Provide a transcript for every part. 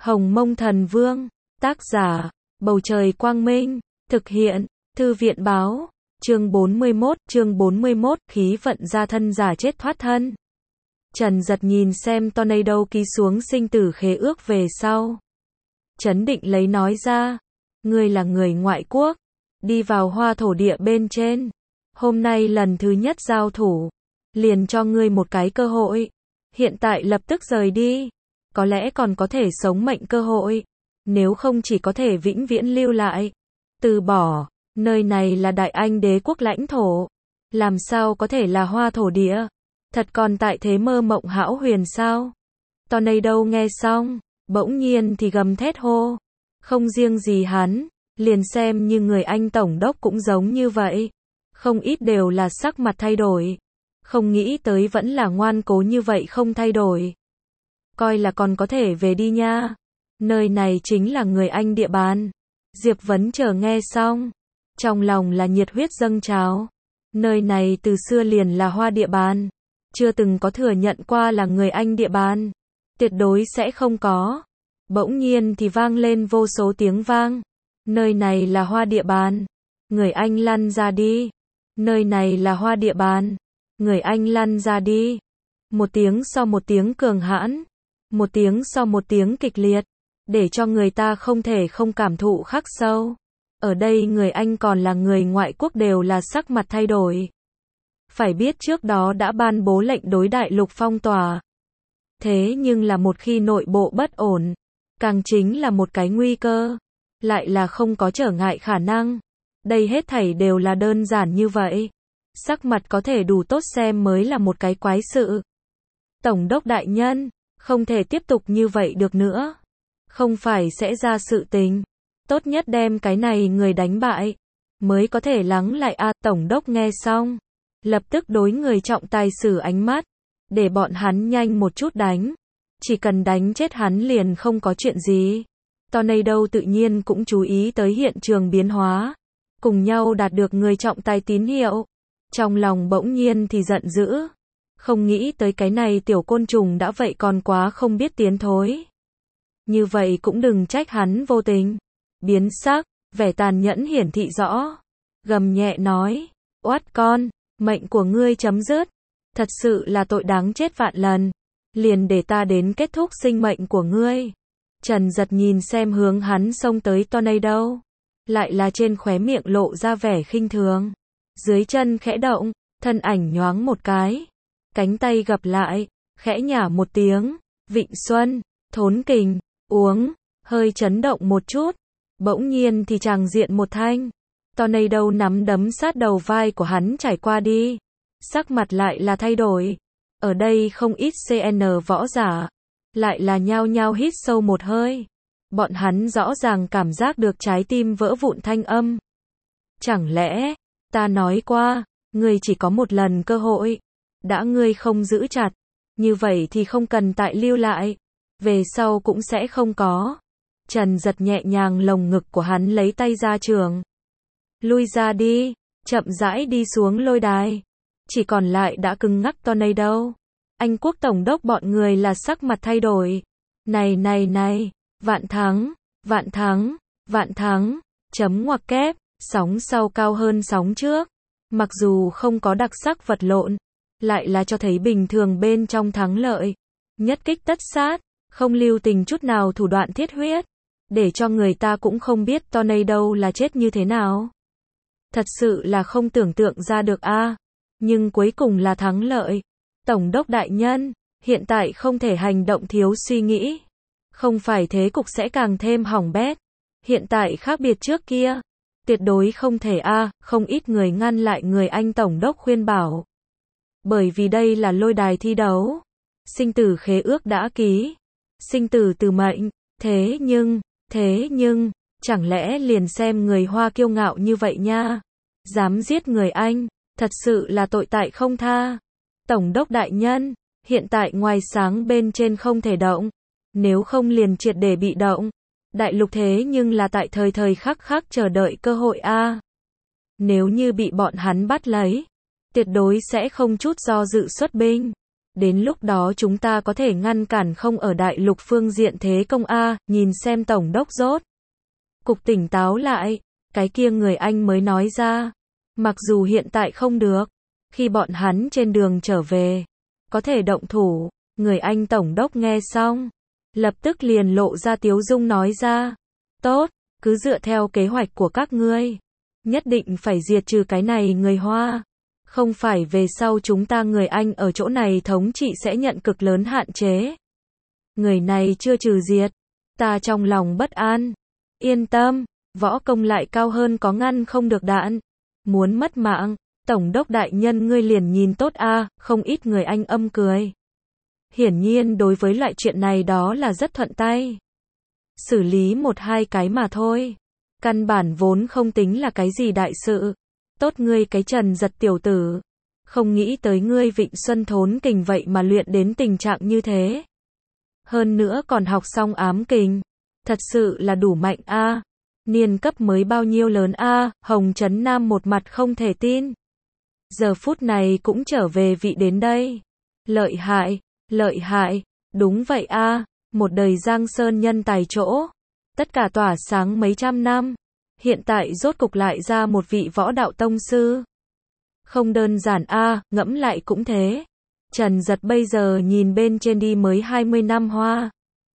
Hồng Mông Thần Vương, tác giả, Bầu Trời Quang Minh, thực hiện, Thư viện Báo, chương 41, khí vận ra thân giả chết thoát thân. Trần Giật nhìn xem Tornado ký xuống sinh tử khế ước về sau. Trấn định lấy nói ra, ngươi là người ngoại quốc, đi vào hoa thổ địa bên trên. Hôm nay lần thứ nhất giao thủ, liền cho ngươi một cái cơ hội. Hiện tại lập tức rời đi, có lẽ còn có thể sống mệnh cơ hội. Nếu không chỉ có thể vĩnh viễn lưu lại. Từ bỏ, nơi này là Đại Anh đế quốc lãnh thổ. Làm sao có thể là hoa thổ địa? Thật còn tại thế mơ mộng hão huyền sao? Tornado nghe xong, bỗng nhiên thì gầm thét hô. Không riêng gì hắn, liền xem như người Anh tổng đốc cũng giống như vậy. Không ít đều là sắc mặt thay đổi. Không nghĩ tới vẫn là ngoan cố như vậy không thay đổi. Coi là còn có thể về đi nha. Nơi này chính là người Anh địa bàn. Diệp Vấn chờ nghe xong, trong lòng là nhiệt huyết dâng trào. Nơi này từ xưa liền là hoa địa bàn. Chưa từng có thừa nhận qua là người Anh địa bàn. Tuyệt đối sẽ không có. Bỗng nhiên thì vang lên vô số tiếng vang. Nơi này là hoa địa bàn. Người Anh lăn ra đi. Nơi này là hoa địa bàn. Người Anh lăn ra đi. Một tiếng so một tiếng cường hãn. Một tiếng so một tiếng kịch liệt. Để cho người ta không thể không cảm thụ khắc sâu. Ở đây người Anh còn là người ngoại quốc đều là sắc mặt thay đổi. Phải biết trước đó đã ban bố lệnh đối đại lục phong tỏa. Thế nhưng là một khi nội bộ bất ổn, càng chính là một cái nguy cơ. Lại là không có trở ngại khả năng. Đây hết thảy đều là đơn giản như vậy. Sắc mặt có thể đủ tốt xem mới là một cái quái sự. Tổng đốc đại nhân, không thể tiếp tục như vậy được nữa. Không phải sẽ ra sự tình. Tốt nhất đem cái này người đánh bại, mới có thể lắng lại a. Tổng đốc nghe xong, lập tức đối người trọng tài sử ánh mắt, để bọn hắn nhanh một chút đánh. Chỉ cần đánh chết hắn liền không có chuyện gì. Tornado tự nhiên cũng chú ý tới hiện trường biến hóa. Cùng nhau đạt được người trọng tài tín hiệu. Trong lòng bỗng nhiên thì giận dữ. Không nghĩ tới cái này tiểu côn trùng đã vậy còn quá không biết tiến thối. Như vậy cũng đừng trách hắn vô tình. Biến sắc, vẻ tàn nhẫn hiển thị rõ. Gầm nhẹ nói, oát con, mệnh của ngươi chấm dứt. Thật sự là tội đáng chết vạn lần. Liền để ta đến kết thúc sinh mệnh của ngươi. Trần Giật nhìn xem hướng hắn xông tới Tornado. Lại là trên khóe miệng lộ ra vẻ khinh thường. Dưới chân khẽ động, thân ảnh nhoáng một cái. Cánh tay gập lại, khẽ nhả một tiếng. Vịnh Xuân, thốn kình, uống, hơi chấn động một chút. Bỗng nhiên thì tràng diện một thanh. Tornado nắm đấm sát đầu vai của hắn trải qua đi. Sắc mặt lại là thay đổi. Ở đây không ít CN võ giả. Lại là nhao nhao hít sâu một hơi. Bọn hắn rõ ràng cảm giác được trái tim vỡ vụn thanh âm. Chẳng lẽ, ta nói qua, ngươi chỉ có một lần cơ hội. Đã ngươi không giữ chặt. Như vậy thì không cần tại lưu lại. Về sau cũng sẽ không có. Trần Giật nhẹ nhàng lồng ngực của hắn lấy tay ra trường. Lui ra đi, chậm rãi đi xuống lôi đài. Chỉ còn lại đã cứng ngắc Tornado. Anh quốc tổng đốc bọn người là sắc mặt thay đổi. Này, vạn thắng, vạn thắng, vạn thắng, chấm ngoặc kép, sóng sau cao hơn sóng trước. Mặc dù không có đặc sắc vật lộn, lại là cho thấy bình thường bên trong thắng lợi. Nhất kích tất sát, không lưu tình chút nào thủ đoạn thiết huyết. Để cho người ta cũng không biết Tornado là chết như thế nào. Thật sự là không tưởng tượng ra được a. Nhưng cuối cùng là thắng lợi. Tổng đốc đại nhân, hiện tại không thể hành động thiếu suy nghĩ. Không phải thế cục sẽ càng thêm hỏng bét. Hiện tại khác biệt trước kia. Tuyệt đối không thể a. Không ít người ngăn lại người Anh tổng đốc khuyên bảo. Bởi vì đây là lôi đài thi đấu. Sinh tử khế ước đã ký. Sinh tử từ mệnh. Thế nhưng, chẳng lẽ liền xem người Hoa kiêu ngạo như vậy nha. Dám giết người Anh, thật sự là tội tại không tha. Tổng đốc đại nhân, hiện tại ngoài sáng bên trên không thể động. Nếu không liền triệt để bị động. Đại lục thế nhưng là tại thời khắc chờ đợi cơ hội a. Nếu như bị bọn hắn bắt lấy, tuyệt đối sẽ không chút do dự xuất binh. Đến lúc đó chúng ta có thể ngăn cản không ở đại lục phương diện thế công a, nhìn xem tổng đốc rốt cục tỉnh táo lại, cái kia người Anh mới nói ra. Mặc dù hiện tại không được, khi bọn hắn trên đường trở về, có thể động thủ, người Anh tổng đốc nghe xong, lập tức liền lộ ra tiếu dung nói ra. Tốt, cứ dựa theo kế hoạch của các ngươi. Nhất định phải diệt trừ cái này người Hoa. Không phải về sau chúng ta người Anh ở chỗ này thống trị sẽ nhận cực lớn hạn chế. Người này chưa trừ diệt, ta trong lòng bất an. Yên tâm, võ công lại cao hơn có ngăn không được đạn. Muốn mất mạng, tổng đốc đại nhân ngươi liền nhìn tốt a, không ít người Anh âm cười. Hiển nhiên đối với loại chuyện này đó là rất thuận tay. Xử lý một hai cái mà thôi. Căn bản vốn không tính là cái gì đại sự. Tốt ngươi cái Trần Giật tiểu tử. Không nghĩ tới ngươi Vịnh Xuân Thốn kình vậy mà luyện đến tình trạng như thế. Hơn nữa còn học xong ám kình. Thật sự là đủ mạnh a. Niên cấp mới bao nhiêu lớn a, Hồng Trấn Nam một mặt không thể tin. Giờ phút này cũng trở về vị đến đây. Lợi hại, đúng vậy a, một đời Giang Sơn nhân tài chỗ. Tất cả tỏa sáng mấy trăm năm. Hiện tại rốt cục lại ra một vị võ đạo tông sư. Không đơn giản a, ngẫm lại cũng thế. Trần Giật bây giờ nhìn bên trên đi mới 20 năm hoa.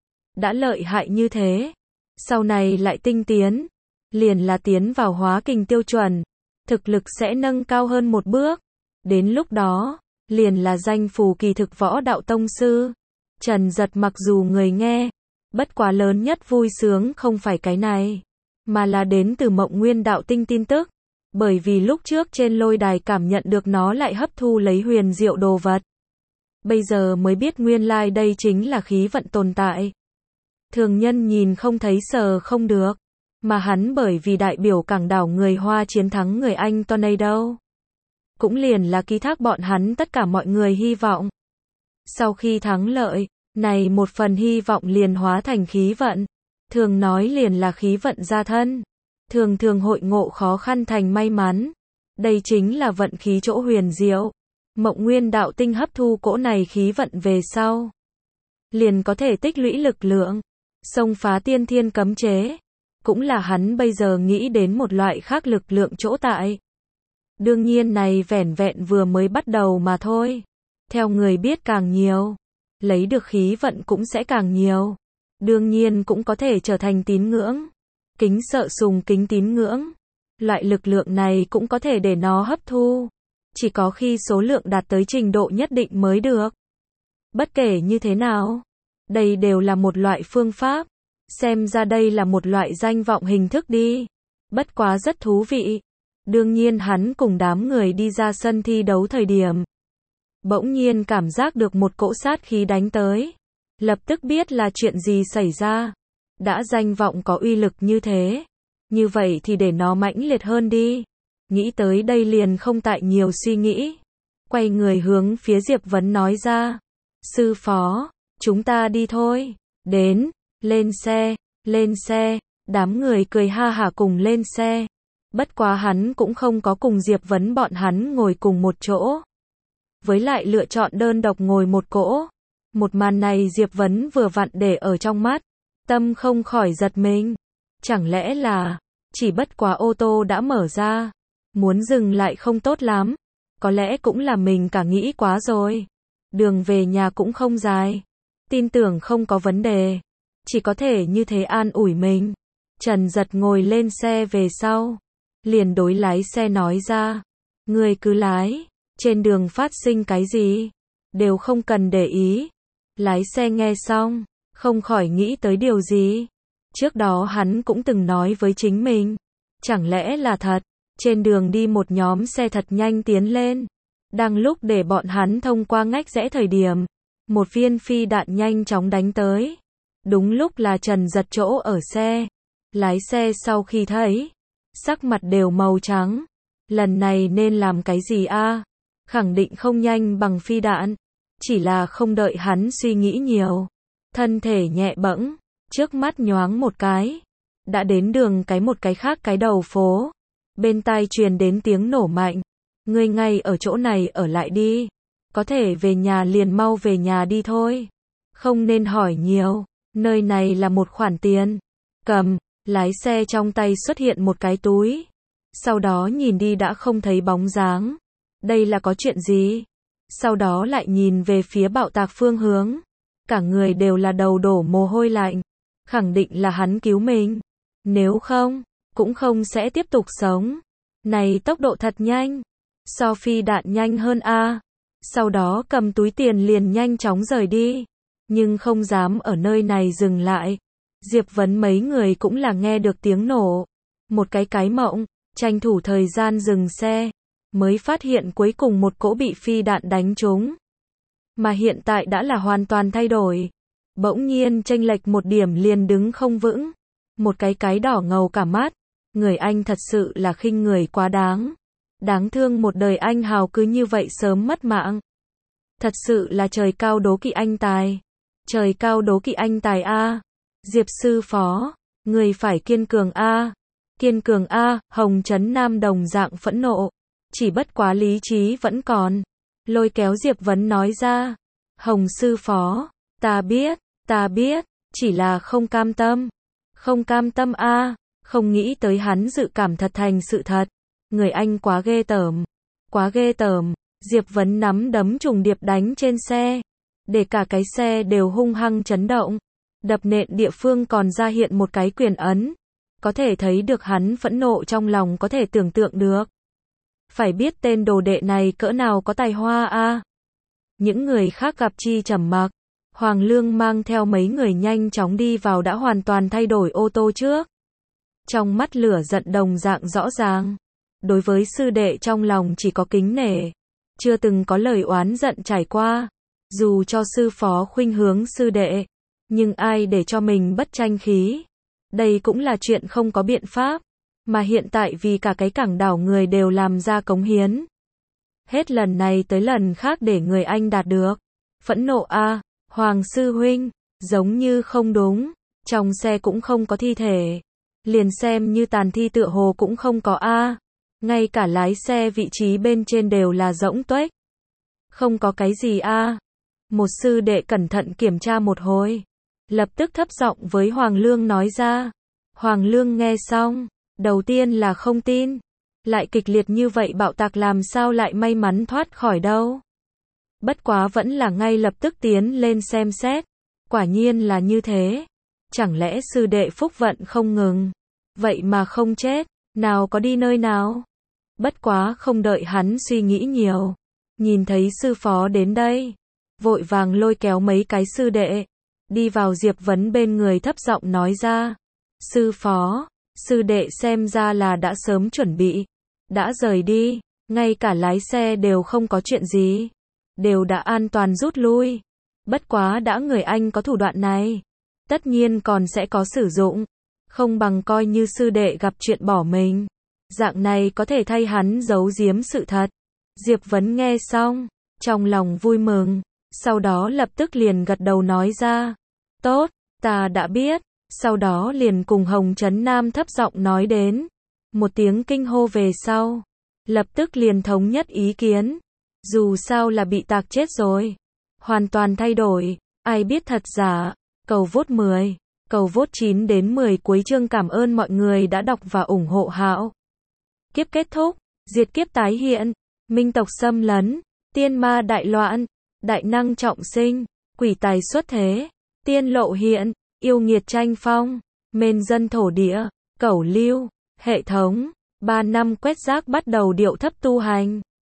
Đã lợi hại như thế. Sau này lại tinh tiến. Liền là tiến vào hóa kình tiêu chuẩn. Thực lực sẽ nâng cao hơn một bước. Đến lúc đó, liền là danh phù kỳ thực võ đạo tông sư. Trần Giật mặc dù người nghe, bất quá lớn nhất vui sướng không phải cái này, mà là đến từ Mộng Nguyên đạo tinh tin tức. Bởi vì lúc trước trên lôi đài cảm nhận được nó lại hấp thu lấy huyền diệu đồ vật. Bây giờ mới biết nguyên lai đây chính là khí vận tồn tại. Thường nhân nhìn không thấy sờ không được. Mà hắn bởi vì đại biểu cảng đảo người Hoa chiến thắng người Anh Tornado. Cũng liền là ký thác bọn hắn tất cả mọi người hy vọng. Sau khi thắng lợi, này một phần hy vọng liền hóa thành khí vận. Thường nói liền là khí vận gia thân. Thường hội ngộ khó khăn thành may mắn. Đây chính là vận khí chỗ huyền diệu. Mộng Nguyên đạo tinh hấp thu cỗ này khí vận về sau. Liền có thể tích lũy lực lượng. Xông phá tiên thiên cấm chế. Cũng là hắn bây giờ nghĩ đến một loại khác lực lượng chỗ tại. Đương nhiên này vẻn vẹn vừa mới bắt đầu mà thôi. Theo người biết càng nhiều, lấy được khí vận cũng sẽ càng nhiều. Đương nhiên cũng có thể trở thành tín ngưỡng. Kính sợ sùng kính tín ngưỡng. Loại lực lượng này cũng có thể để nó hấp thu. Chỉ có khi số lượng đạt tới trình độ nhất định mới được. Bất kể như thế nào, đây đều là một loại phương pháp. Xem ra đây là một loại danh vọng hình thức đi. Bất quá rất thú vị. Đương nhiên hắn cùng đám người đi ra sân thi đấu thời điểm. Bỗng nhiên cảm giác được một cỗ sát khí đánh tới. Lập tức biết là chuyện gì xảy ra. Đã danh vọng có uy lực như thế. Như vậy thì để nó mãnh liệt hơn đi. Nghĩ tới đây liền không tại nhiều suy nghĩ. Quay người hướng phía Diệp Vấn nói ra. Sư phó, chúng ta đi thôi. Đến, lên xe. Đám người cười ha hả cùng lên xe. Bất quá hắn cũng không có cùng Diệp Vấn bọn hắn ngồi cùng một chỗ. Với lại lựa chọn đơn độc ngồi một cỗ. Một màn này Diệp Vấn vừa vặn để ở trong mắt. Tâm không khỏi giật mình. Chẳng lẽ là, chỉ bất quá ô tô đã mở ra. Muốn dừng lại không tốt lắm. Có lẽ cũng là mình cả nghĩ quá rồi. Đường về nhà cũng không dài. Tin tưởng không có vấn đề. Chỉ có thể như thế an ủi mình. Trần Giật ngồi lên xe về sau. Liền đối lái xe nói ra. Người cứ lái. Trên đường phát sinh cái gì? Đều không cần để ý. Lái xe nghe xong. Không khỏi nghĩ tới điều gì. Trước đó hắn cũng từng nói với chính mình. Chẳng lẽ là thật. Trên đường đi một nhóm xe thật nhanh tiến lên. Đang lúc để bọn hắn thông qua ngách rẽ thời điểm. Một viên phi đạn nhanh chóng đánh tới. Đúng lúc là Trần Giật chỗ ở xe. Lái xe sau khi thấy. Sắc mặt đều màu trắng. Lần này nên làm cái gì a? Khẳng định không nhanh bằng phi đạn. Chỉ là không đợi hắn suy nghĩ nhiều. Thân thể nhẹ bẫng. Trước mắt nhoáng một cái. Đã đến đường một cái khác cái đầu phố. Bên tai truyền đến tiếng nổ mạnh. Ngươi ngay ở chỗ này ở lại đi. có thể về nhà liền mau về nhà đi thôi. Không nên hỏi nhiều, nơi này là một khoản tiền. Cầm, lái xe trong tay xuất hiện một cái túi. Sau đó nhìn đi đã không thấy bóng dáng. Đây là có chuyện gì? Sau đó lại nhìn về phía bạo tạc phương hướng. Cả người đều là đầu đổ mồ hôi lạnh. Khẳng định là hắn cứu mình. Nếu không, cũng không sẽ tiếp tục sống. Này tốc độ thật nhanh. So phi đạn nhanh hơn a. Sau đó cầm túi tiền liền nhanh chóng rời đi. Nhưng không dám ở nơi này dừng lại. Diệp Vấn mấy người cũng là nghe được tiếng nổ. Một cái mộng, tranh thủ thời gian dừng xe. Mới phát hiện cuối cùng một cỗ bị phi đạn đánh trúng. Mà hiện tại đã là hoàn toàn thay đổi. Bỗng nhiên chênh lệch một điểm liền đứng không vững. Một cái đỏ ngầu cả mắt. Người anh thật sự là khinh người quá đáng. Đáng thương một đời anh hào cứ như vậy sớm mất mạng. Thật sự là trời cao đố kỵ anh tài. Trời cao đố kỵ anh tài a. Diệp sư phó, người phải kiên cường a. Kiên cường a, Hồng Trấn Nam đồng dạng phẫn nộ. Chỉ bất quá lý trí vẫn còn. Lôi kéo Diệp Vấn nói ra. Hồng sư phó, ta biết, chỉ là không cam tâm. Không cam tâm a, không nghĩ tới hắn dự cảm thật thành sự thật. Người anh quá ghê tởm. Quá ghê tởm. Diệp Vấn nắm đấm trùng điệp đánh trên xe. Để cả cái xe đều hung hăng chấn động. Đập nện địa phương còn ra hiện một cái quyền ấn. Có thể thấy được hắn phẫn nộ trong lòng có thể tưởng tượng được. Phải biết tên đồ đệ này cỡ nào có tài hoa a. Những người khác gặp chi trầm mặc. Hoàng Lương mang theo mấy người nhanh chóng đi vào đã hoàn toàn thay đổi ô tô trước. Trong mắt lửa giận đồng dạng rõ ràng. Đối với sư đệ trong lòng chỉ có kính nể. Chưa từng có lời oán giận trải qua. Dù cho sư phó khuynh hướng sư đệ. Nhưng ai để cho mình bất tranh khí. Đây cũng là chuyện không có biện pháp. Mà hiện tại vì cả cái cảng đảo người đều làm ra cống hiến. Hết lần này tới lần khác để người anh đạt được. Phẫn nộ a, Hoàng sư huynh, giống như không đúng. Trong xe cũng không có thi thể. Liền xem như tàn thi tựa hồ cũng không có a. Ngay cả lái xe vị trí bên trên đều là rỗng tuếch. Không có cái gì a. Một sư đệ cẩn thận kiểm tra một hồi. Lập tức thấp giọng với Hoàng Lương nói ra. Hoàng Lương nghe xong. Đầu tiên là không tin. Lại kịch liệt như vậy bạo tạc làm sao lại may mắn thoát khỏi đâu. Bất quá vẫn là ngay lập tức tiến lên xem xét. Quả nhiên là như thế. Chẳng lẽ sư đệ phúc vận không ngừng. Vậy mà không chết. Nào có đi nơi nào. Bất quá không đợi hắn suy nghĩ nhiều. Nhìn thấy sư phó đến đây. Vội vàng lôi kéo mấy cái sư đệ. Đi vào Diệp Vấn bên người thấp giọng nói ra. Sư phó. Sư đệ xem ra là đã sớm chuẩn bị. Đã rời đi. Ngay cả lái xe đều không có chuyện gì. Đều đã an toàn rút lui. Bất quá đã người anh có thủ đoạn này. Tất nhiên còn sẽ có sử dụng. Không bằng coi như sư đệ gặp chuyện bỏ mình. Dạng này có thể thay hắn giấu giếm sự thật. Diệp Vấn nghe xong. Trong lòng vui mừng. Sau đó lập tức liền gật đầu nói ra. Tốt, ta đã biết. Sau đó liền cùng Hồng Trấn Nam thấp giọng nói đến. Một tiếng kinh hô về sau. Lập tức liền thống nhất ý kiến. Dù sao là bị tạc chết rồi. Hoàn toàn thay đổi. Ai biết thật giả. Cầu vote 10. Cầu vote 9 đến 10 cuối chương. Cảm ơn mọi người đã đọc và ủng hộ Hạo. Kiếp kết thúc. Diệt kiếp tái hiện. Minh tộc xâm lấn. Tiên ma đại loạn. Đại năng trọng sinh. Quỷ tài xuất thế. Tiên lộ hiện. Yêu nghiệt tranh phong. Mên dân thổ địa. Cẩu lưu. Hệ thống. 3 năm quét rác bắt đầu điệu thấp tu hành.